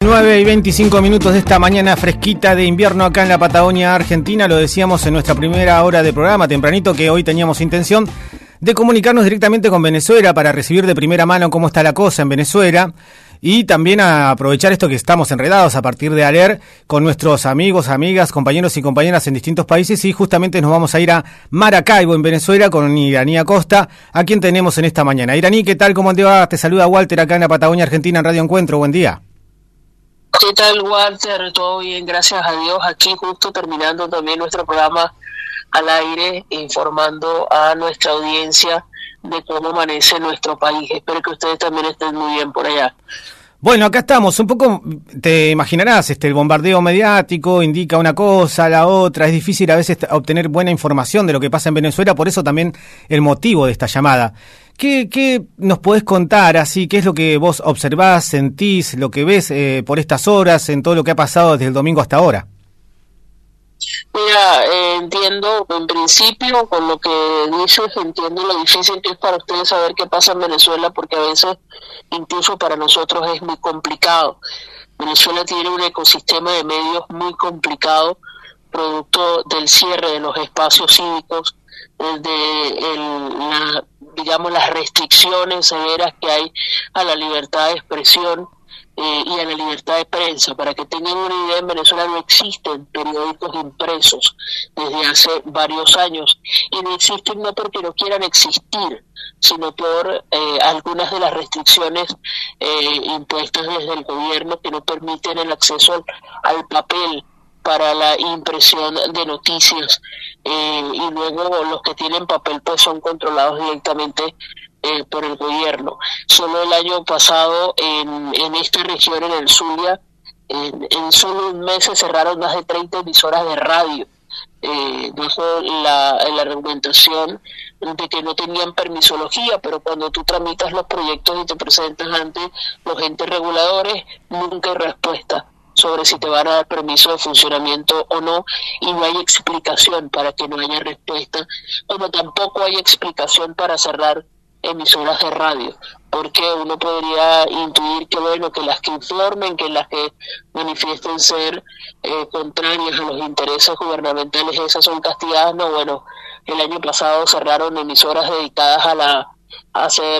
9:25 de esta mañana fresquita de invierno acá en la Patagonia Argentina. Lo decíamos en nuestra primera hora de programa, tempranito, que hoy teníamos intención de comunicarnos directamente con Venezuela para recibir de primera mano cómo está la cosa en Venezuela y también a aprovechar esto que estamos enredados a partir de ayer con nuestros amigos, amigas, compañeros y compañeras en distintos países, y justamente nos vamos a ir a Maracaibo, en Venezuela, con Iraní Acosta, a quien tenemos en esta mañana. Iraní, ¿qué tal? ¿Cómo te va? Te saluda Walter acá en la Patagonia Argentina en Radio Encuentro. Buen día. ¿Qué tal, Walter? Todo bien, gracias a Dios. Aquí justo terminando también nuestro programa al aire, informando a nuestra audiencia de cómo amanece nuestro país. Espero que ustedes también estén muy bien por allá. Bueno, acá estamos, un poco, te imaginarás, el bombardeo mediático indica una cosa, la otra, es difícil a veces obtener buena información de lo que pasa en Venezuela, por eso también el motivo de esta llamada. ¿Qué nos podés contar así? ¿Qué es lo que vos observás, sentís, lo que ves por estas horas, en todo lo que ha pasado desde el domingo hasta ahora? Mira, entiendo, en principio, con lo que dices, entiendo lo difícil que es para ustedes saber qué pasa en Venezuela, porque a veces, incluso para nosotros, es muy complicado. Venezuela tiene un ecosistema de medios muy complicado, producto del cierre de los espacios cívicos, digamos, las restricciones severas que hay a la libertad de expresión y a la libertad de prensa. Para que tengan una idea, en Venezuela no existen periódicos impresos desde hace varios años, y no existen no porque no quieran existir, sino por algunas de las restricciones impuestas desde el gobierno, que no permiten el acceso al papel para la impresión de noticias, y luego los que tienen papel pues son controlados directamente por el gobierno. Solo el año pasado en esta región, en el Zulia, en solo un mes se cerraron más de 30 emisoras de radio, bajo la argumentación de que no tenían permisología, pero cuando tú tramitas los proyectos y te presentas ante los entes reguladores, nunca hay respuesta sobre si te van a dar permiso de funcionamiento o no, y no hay explicación para que no haya respuesta, como tampoco hay explicación para cerrar emisoras de radio, porque uno podría intuir que bueno, que las que informen, que las que manifiesten ser contrarias a los intereses gubernamentales, esas son castigadas. No, bueno, el año pasado cerraron emisoras dedicadas a hacer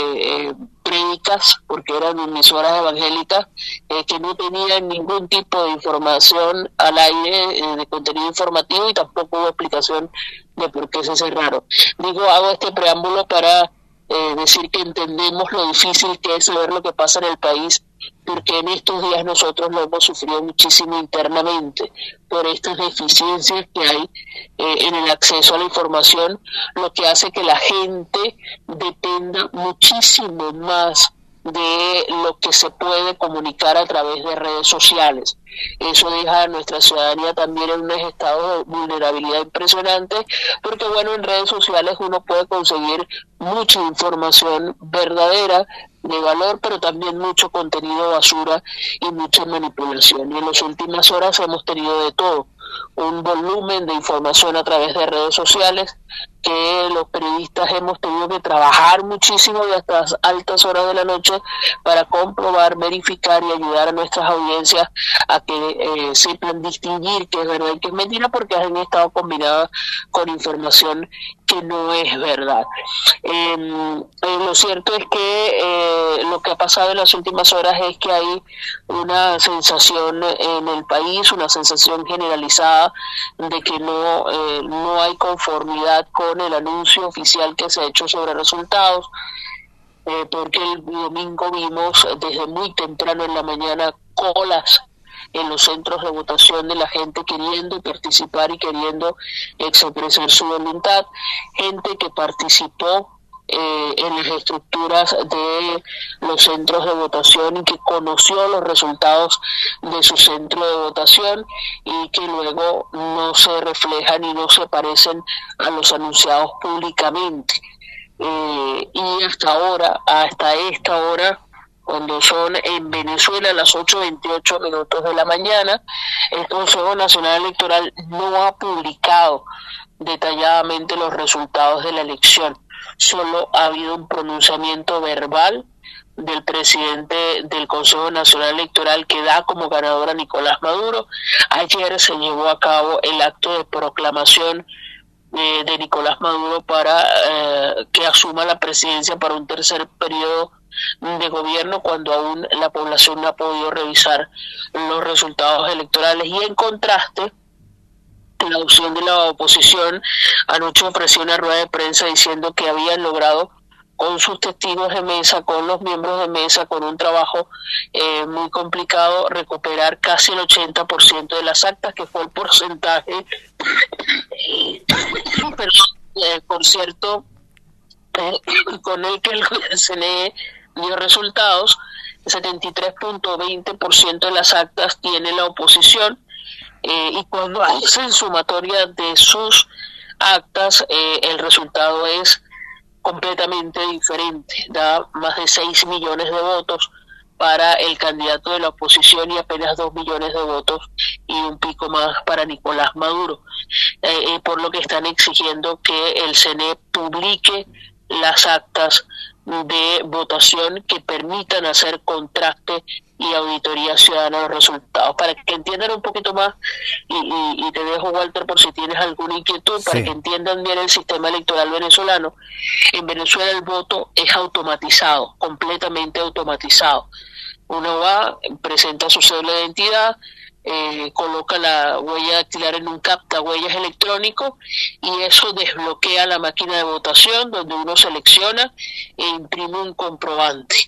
prédicas, porque eran emisoras evangélicas que no tenían ningún tipo de información al aire, de contenido informativo, y tampoco hubo explicación de por qué se cerraron. Hago este preámbulo para decir que entendemos lo difícil que es saber lo que pasa en el país, porque en estos días nosotros lo hemos sufrido muchísimo internamente por estas deficiencias que hay en el acceso a la información, lo que hace que la gente dependa muchísimo más de lo que se puede comunicar a través de redes sociales. Eso deja a nuestra ciudadanía también en un estado de vulnerabilidad impresionante, porque bueno, en redes sociales uno puede conseguir mucha información verdadera, de valor, pero también mucho contenido basura y mucha manipulación. Y en las últimas horas hemos tenido de todo, un volumen de información a través de redes sociales que los periodistas hemos tenido que trabajar muchísimo y hasta las altas horas de la noche para comprobar, verificar y ayudar a nuestras audiencias a que sepan distinguir qué es verdad y qué es mentira, porque han estado combinadas con información que no es verdad. Lo cierto es que lo que ha pasado en las últimas horas es que hay una sensación en el país, una sensación generalizada de que no hay conformidad con el anuncio oficial que se ha hecho sobre resultados, porque el domingo vimos desde muy temprano en la mañana colas en los centros de votación de la gente queriendo participar y queriendo expresar su voluntad, gente que participó en las estructuras de los centros de votación y que conoció los resultados de su centro de votación y que luego no se reflejan y no se parecen a los anunciados públicamente. Y hasta esta hora, cuando son en Venezuela las 8:28 de la mañana, el Consejo Nacional Electoral no ha publicado detalladamente los resultados de la elección. Solo ha habido un pronunciamiento verbal del presidente del Consejo Nacional Electoral, que da como ganador a Nicolás Maduro. Ayer se llevó a cabo el acto de proclamación de Nicolás Maduro para que asuma la presidencia para un tercer periodo de gobierno, cuando aún la población no ha podido revisar los resultados electorales. Y en contraste, la opción de la oposición anoche ofreció una rueda de prensa diciendo que habían logrado, con sus testigos de mesa, con los miembros de mesa, con un trabajo muy complicado, recuperar casi el 80% de las actas, que fue el porcentaje, por cierto, con el que el CNE dio resultados. 73.20% de las actas tiene la oposición, y cuando hacen sumatoria de sus actas, el resultado es completamente diferente. Da más de 6 millones de votos para el candidato de la oposición y apenas 2 millones de votos y un pico más para Nicolás Maduro, por lo que están exigiendo que el CNE publique las actas de votación que permitan hacer contraste y auditoría ciudadana de los resultados. Para que entiendan un poquito más, y te dejo, Walter, por si tienes alguna inquietud, para que entiendan bien el sistema electoral venezolano. En Venezuela el voto es automatizado, completamente automatizado. Uno va, presenta su cédula de identidad, coloca la huella dactilar en un captahuellas electrónico, y eso desbloquea la máquina de votación, donde uno selecciona e imprime un comprobante.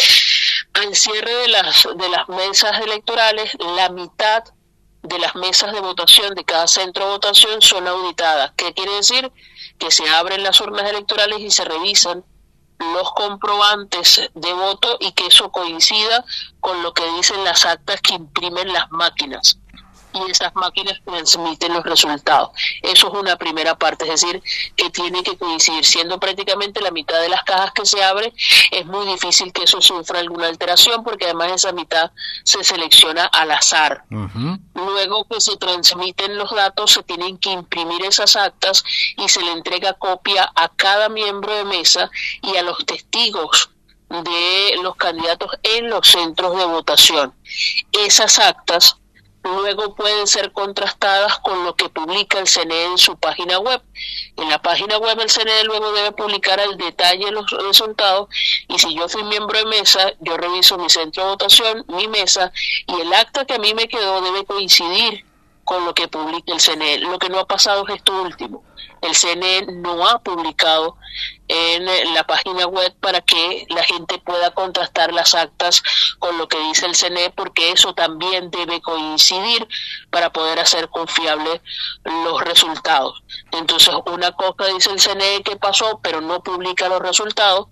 Al cierre de las mesas electorales, la mitad de las mesas de votación de cada centro de votación son auditadas. ¿Qué quiere decir? Que se abren las urnas electorales y se revisan los comprobantes de voto, y que eso coincida con lo que dicen las actas que imprimen las máquinas, y esas máquinas transmiten los resultados. Eso es una primera parte, es decir, que tiene que coincidir. Siendo prácticamente la mitad de las cajas que se abren, es muy difícil que eso sufra alguna alteración, porque además esa mitad se selecciona al azar. Luego que se transmiten los datos, se tienen que imprimir esas actas y se le entrega copia a cada miembro de mesa y a los testigos de los candidatos en los centros de votación. Esas actas luego pueden ser contrastadas con lo que publica el CNE en su página web. En la página web el CNE luego debe publicar al detalle los resultados, y si yo fui miembro de mesa, yo reviso mi centro de votación, mi mesa, y el acta que a mí me quedó debe coincidir con lo que publica el CNE. Lo que no ha pasado es esto último. El CNE no ha publicado en la página web para que la gente pueda contrastar las actas con lo que dice el CNE, porque eso también debe coincidir para poder hacer confiables los resultados. Entonces, una cosa dice el CNE que pasó, pero no publica los resultados,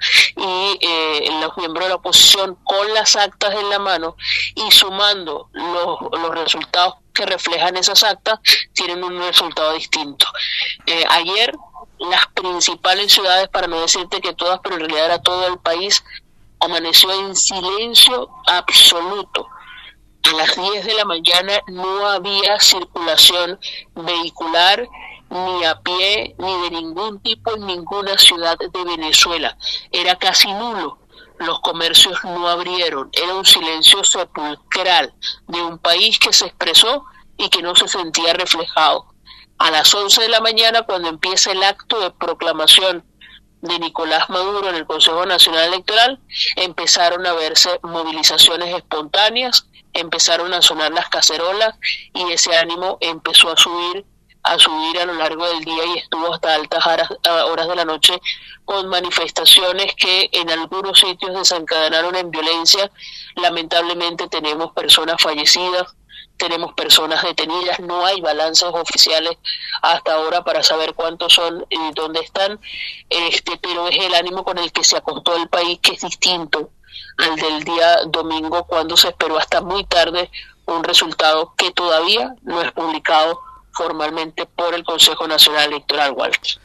y los miembros de la oposición, con las actas en la mano y sumando los resultados que reflejan esas actas, tienen un resultado distinto. Ayer las principales ciudades, para no decirte que todas, pero en realidad era todo el país, amaneció en silencio absoluto. A las 10 de la mañana no había circulación vehicular, ni a pie, ni de ningún tipo, en ninguna ciudad de Venezuela. Era casi nulo. Los comercios no abrieron. Era un silencio sepulcral de un país que se expresó y que no se sentía reflejado. A las 11 de la mañana, cuando empieza el acto de proclamación de Nicolás Maduro en el Consejo Nacional Electoral, empezaron a verse movilizaciones espontáneas, empezaron a sonar las cacerolas, y ese ánimo empezó a subir a lo largo del día, y estuvo hasta altas horas de la noche, con manifestaciones que en algunos sitios desencadenaron en violencia. Lamentablemente tenemos personas fallecidas, tenemos personas detenidas, no hay balances oficiales hasta ahora para saber cuántos son y dónde están, pero es el ánimo con el que se acostó el país, que es distinto al del día domingo, cuando se esperó hasta muy tarde un resultado que todavía no es publicado formalmente por el Consejo Nacional Electoral, Walter.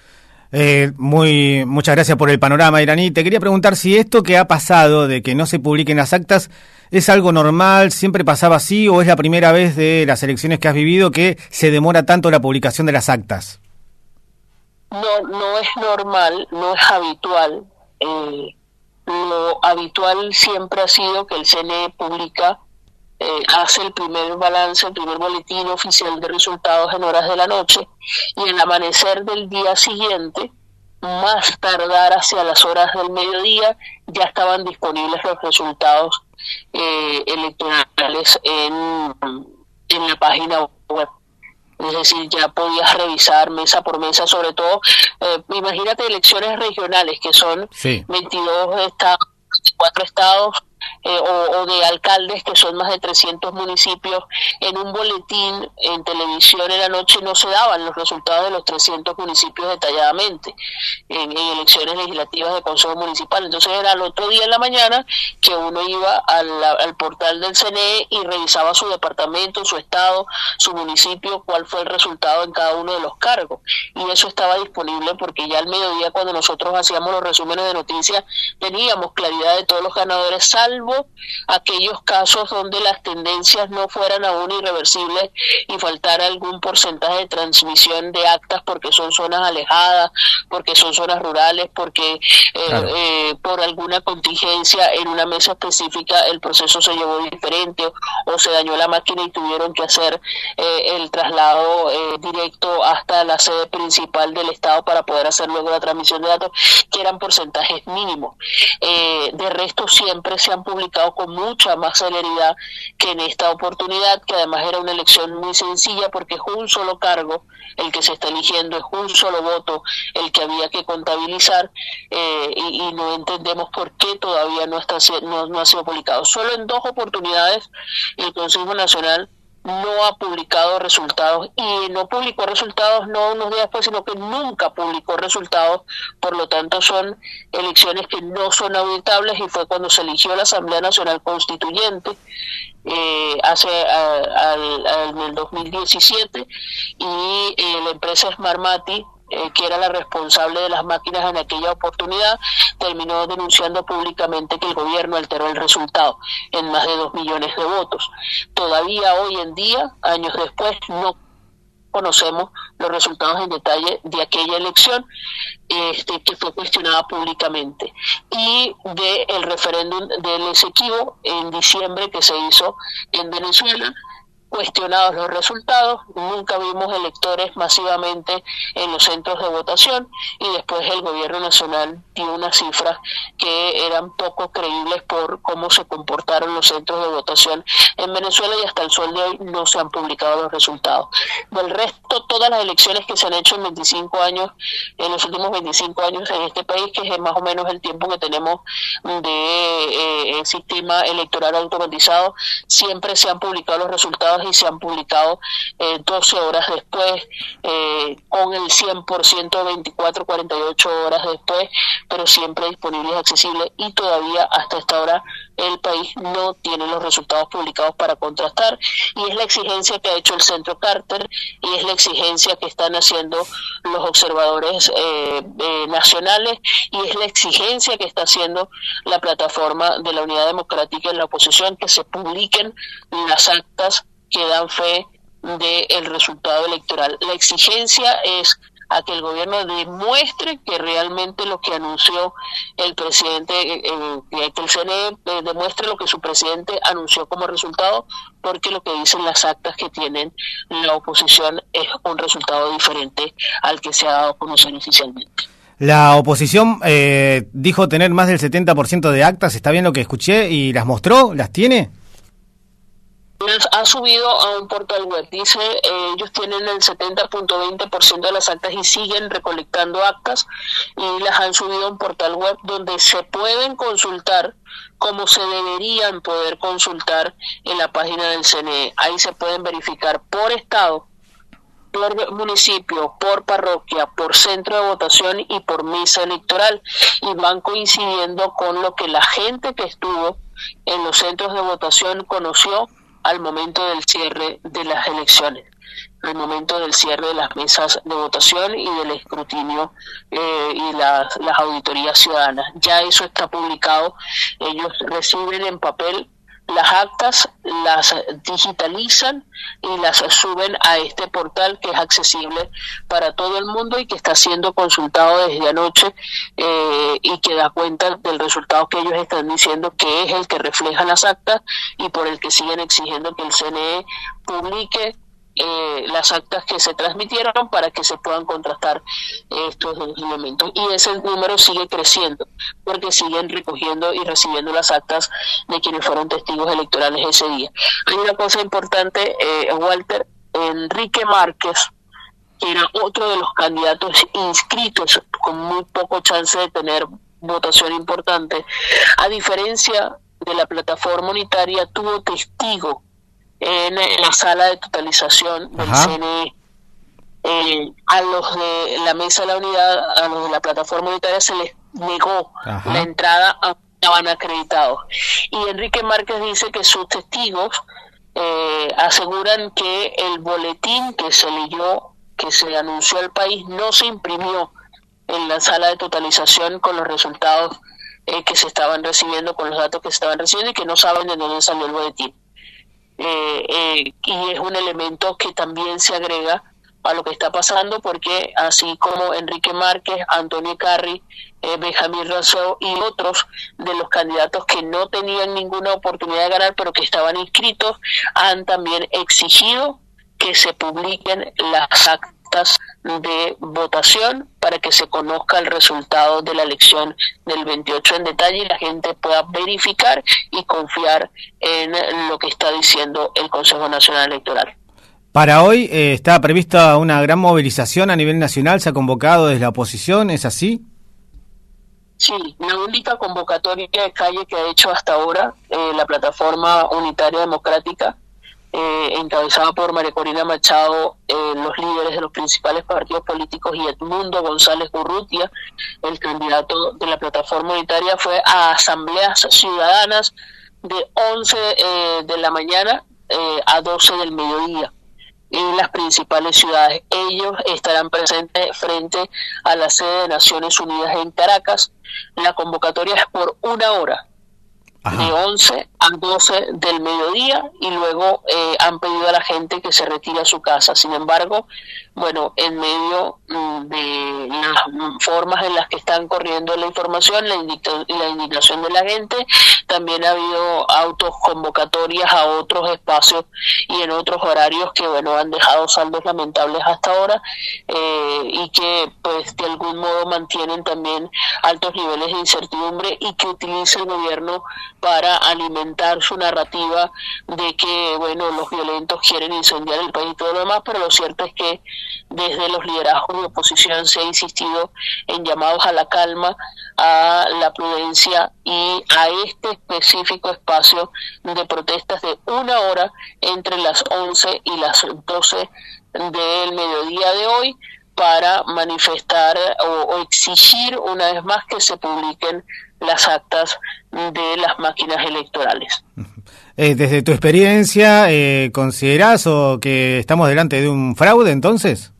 Muchas gracias por el panorama, Iraní. Te quería preguntar si esto que ha pasado de que no se publiquen las actas es algo normal, siempre pasaba así, o es la primera vez de las elecciones que has vivido que se demora tanto la publicación de las actas. No es normal, no es habitual. Lo habitual siempre ha sido que el CNE publica, hace el primer balance, el primer boletín oficial de resultados en horas de la noche, y al amanecer del día siguiente, más tardar hacia las horas del mediodía, ya estaban disponibles los resultados electorales en la página web. Es decir, ya podías revisar mesa por mesa, sobre todo, imagínate elecciones regionales, que son 22 estados, 24 estados, o de alcaldes, que son más de 300 municipios. En un boletín en televisión en la noche no se daban los resultados de los 300 municipios detalladamente en elecciones legislativas de consejo municipal. Entonces era el otro día en la mañana que uno iba al portal del CNE y revisaba su departamento, su estado, su municipio, cuál fue el resultado en cada uno de los cargos, y eso estaba disponible porque ya al mediodía, cuando nosotros hacíamos los resúmenes de noticias, teníamos claridad de todos los ganadores, salvo aquellos casos donde las tendencias no fueran aún irreversibles y faltara algún porcentaje de transmisión de actas, porque son zonas alejadas, porque son zonas rurales, porque por alguna contingencia en una mesa específica el proceso se llevó diferente, o se dañó la máquina y tuvieron que hacer el traslado directo hasta la sede principal del estado para poder hacer luego la transmisión de datos, que eran porcentajes mínimos. De resto siempre se han publicado con mucha más celeridad que en esta oportunidad, que además era una elección muy sencilla porque es un solo cargo el que se está eligiendo, es un solo voto el que había que contabilizar, y no entendemos por qué todavía no ha sido publicado. Solo en 2 oportunidades el Consejo Nacional no ha publicado resultados, y no publicó resultados no unos días después, sino que nunca publicó resultados. Por lo tanto, son elecciones que no son auditables, y fue cuando se eligió la Asamblea Nacional Constituyente en el 2017, y la empresa Smartmatic, que era la responsable de las máquinas en aquella oportunidad, terminó denunciando públicamente que el gobierno alteró el resultado en más de 2 millones de votos. Todavía hoy en día, años después, no conocemos los resultados en detalle de aquella elección que fue cuestionada públicamente, y del referéndum del Esequibo en diciembre que se hizo en Venezuela. Cuestionados los resultados, nunca vimos electores masivamente en los centros de votación, y después el gobierno nacional dio unas cifras que eran poco creíbles por cómo se comportaron los centros de votación en Venezuela, y hasta el sol de hoy no se han publicado los resultados. Del resto, todas las elecciones que se han hecho en los últimos 25 años en este país, que es más o menos el tiempo que tenemos de sistema electoral automatizado, siempre se han publicado los resultados, y se han publicado 12 horas después, con el 100%, 24, 48 horas después, pero siempre disponibles y accesibles, y todavía hasta esta hora el país no tiene los resultados publicados para contrastar, y es la exigencia que ha hecho el Centro Carter, y es la exigencia que están haciendo los observadores nacionales, y es la exigencia que está haciendo la plataforma de la Unidad Democrática en la oposición, que se publiquen las actas que dan fe del resultado electoral. La exigencia es a que el gobierno demuestre que realmente lo que anunció el presidente, que el CNE demuestre lo que su presidente anunció como resultado, porque lo que dicen las actas que tienen la oposición es un resultado diferente al que se ha dado a conocer oficialmente. La oposición dijo tener más del 70% de actas, ¿está bien lo que escuché? ¿Y las mostró? ¿Las tiene? Ha subido a un portal web, dice, ellos tienen el 70.20% de las actas y siguen recolectando actas, y las han subido a un portal web donde se pueden consultar como se deberían poder consultar en la página del CNE. Ahí se pueden verificar por estado, por municipio, por parroquia, por centro de votación y por mesa electoral, y van coincidiendo con lo que la gente que estuvo en los centros de votación conoció al momento del cierre de las elecciones, al momento del cierre de las mesas de votación y del escrutinio y las auditorías ciudadanas. Ya eso está publicado, ellos reciben en papel las actas las digitalizan y las suben a este portal que es accesible para todo el mundo y que está siendo consultado desde anoche, y que da cuenta del resultado que ellos están diciendo que es el que refleja las actas y por el que siguen exigiendo que el CNE publique las actas que se transmitieron para que se puedan contrastar estos dos elementos. Y ese número sigue creciendo porque siguen recogiendo y recibiendo las actas de quienes fueron testigos electorales ese día. Hay una cosa importante, Walter: Enrique Márquez, que era otro de los candidatos inscritos con muy poco chance de tener votación importante, a diferencia de la plataforma unitaria, tuvo testigo en la sala de totalización del CNE. A los de la Mesa de la Unidad, a los de la plataforma unitaria, se les negó la entrada, aunque estaban acreditados. Y Enrique Márquez dice que sus testigos aseguran que el boletín que se leyó, que se anunció al país, no se imprimió en la sala de totalización con los resultados que se estaban recibiendo, con los datos que se estaban recibiendo, y que no saben de dónde salió el boletín. Y es un elemento que también se agrega a lo que está pasando, porque así como Enrique Márquez, Antonio Carri, Benjamín Razzó y otros de los candidatos que no tenían ninguna oportunidad de ganar pero que estaban inscritos, han también exigido que se publiquen las actas de votación para que se conozca el resultado de la elección del 28 en detalle y la gente pueda verificar y confiar en lo que está diciendo el Consejo Nacional Electoral. Para hoy está prevista una gran movilización a nivel nacional, se ha convocado desde la oposición, ¿es así? Sí, la única convocatoria de calle que ha hecho hasta ahora la Plataforma Unitaria Democrática, encabezada por María Corina Machado, los líderes de los principales partidos políticos, y Edmundo González Urrutia, el candidato de la Plataforma Unitaria, fue a asambleas ciudadanas de 11 de la mañana a 12 del mediodía en las principales ciudades. Ellos estarán presentes frente a la sede de Naciones Unidas en Caracas. La convocatoria es por 1 hora, de 11 a 12 del mediodía, y luego han pedido a la gente que se retire a su casa. Sin embargo, bueno, en medio de las formas en las que están corriendo la información, la indignación de la gente, también ha habido autoconvocatorias a otros espacios y en otros horarios que, bueno, han dejado saldos lamentables hasta ahora, y que, pues, de algún modo mantienen también altos niveles de incertidumbre, y que utiliza el gobierno para alimentar su narrativa de que, bueno, los violentos quieren incendiar el país y todo lo demás. Pero lo cierto es que desde los liderazgos de oposición se ha insistido en llamados a la calma, a la prudencia y a este específico espacio de protestas de 1 hora entre las 11 y las 12 del mediodía de hoy, para manifestar o exigir una vez más que se publiquen las actas de las máquinas electorales. Desde tu experiencia, ¿considerás o que estamos delante de un fraude entonces?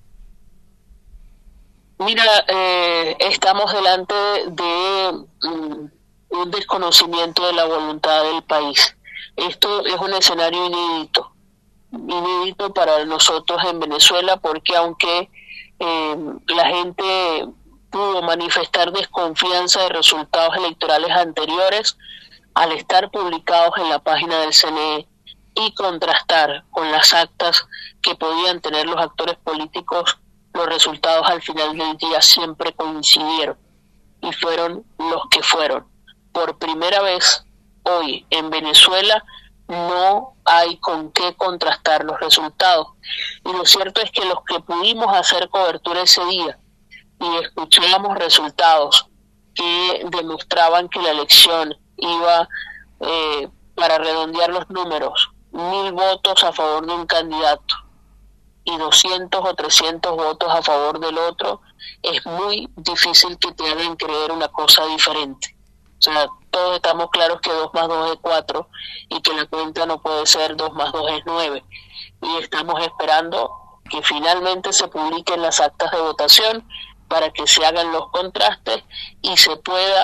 Mira, estamos delante de un desconocimiento de la voluntad del país. Esto es un escenario inédito para nosotros en Venezuela, porque aunque la gente pudo manifestar desconfianza de resultados electorales anteriores, al estar publicados en la página del CNE y contrastar con las actas que podían tener los actores políticos, los resultados al final del día siempre coincidieron y fueron los que fueron. Por primera vez hoy en Venezuela no hay con qué contrastar los resultados, y lo cierto es que los que pudimos hacer cobertura ese día y escuchábamos resultados que demostraban que la elección iba, para redondear los números, 1.000 votos a favor de un candidato y 200 o 300 votos a favor del otro, es muy difícil que te hagan creer una cosa diferente. O sea, todos estamos claros que 2 más 2 es 4 y que la cuenta no puede ser 2 más 2 es 9. Y estamos esperando que finalmente se publiquen las actas de votación para que se hagan los contrastes y se pueda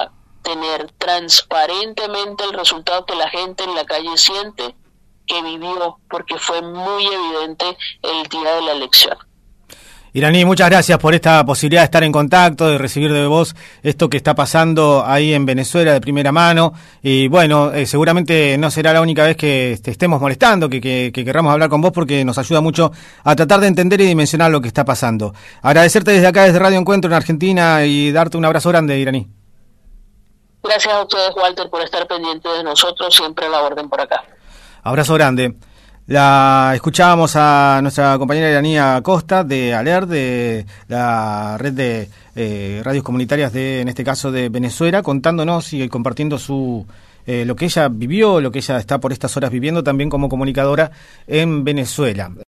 tener transparentemente el resultado que la gente en la calle siente que vivió, porque fue muy evidente el día de la elección. Iraní, muchas gracias por esta posibilidad de estar en contacto, de recibir de vos esto que está pasando ahí en Venezuela de primera mano. Y bueno, seguramente no será la única vez que te estemos molestando, que querramos hablar con vos, porque nos ayuda mucho a tratar de entender y dimensionar lo que está pasando. Agradecerte desde acá, desde Radio Encuentro en Argentina, y darte un abrazo grande, Iraní. Gracias a ustedes, Walter, por estar pendientes de nosotros, siempre a la orden por acá. Abrazo grande. La escuchábamos a nuestra compañera Iraní Acosta de ALER, de la red de radios comunitarias en este caso de Venezuela, contándonos y compartiendo lo que ella vivió, lo que ella está por estas horas viviendo también como comunicadora en Venezuela.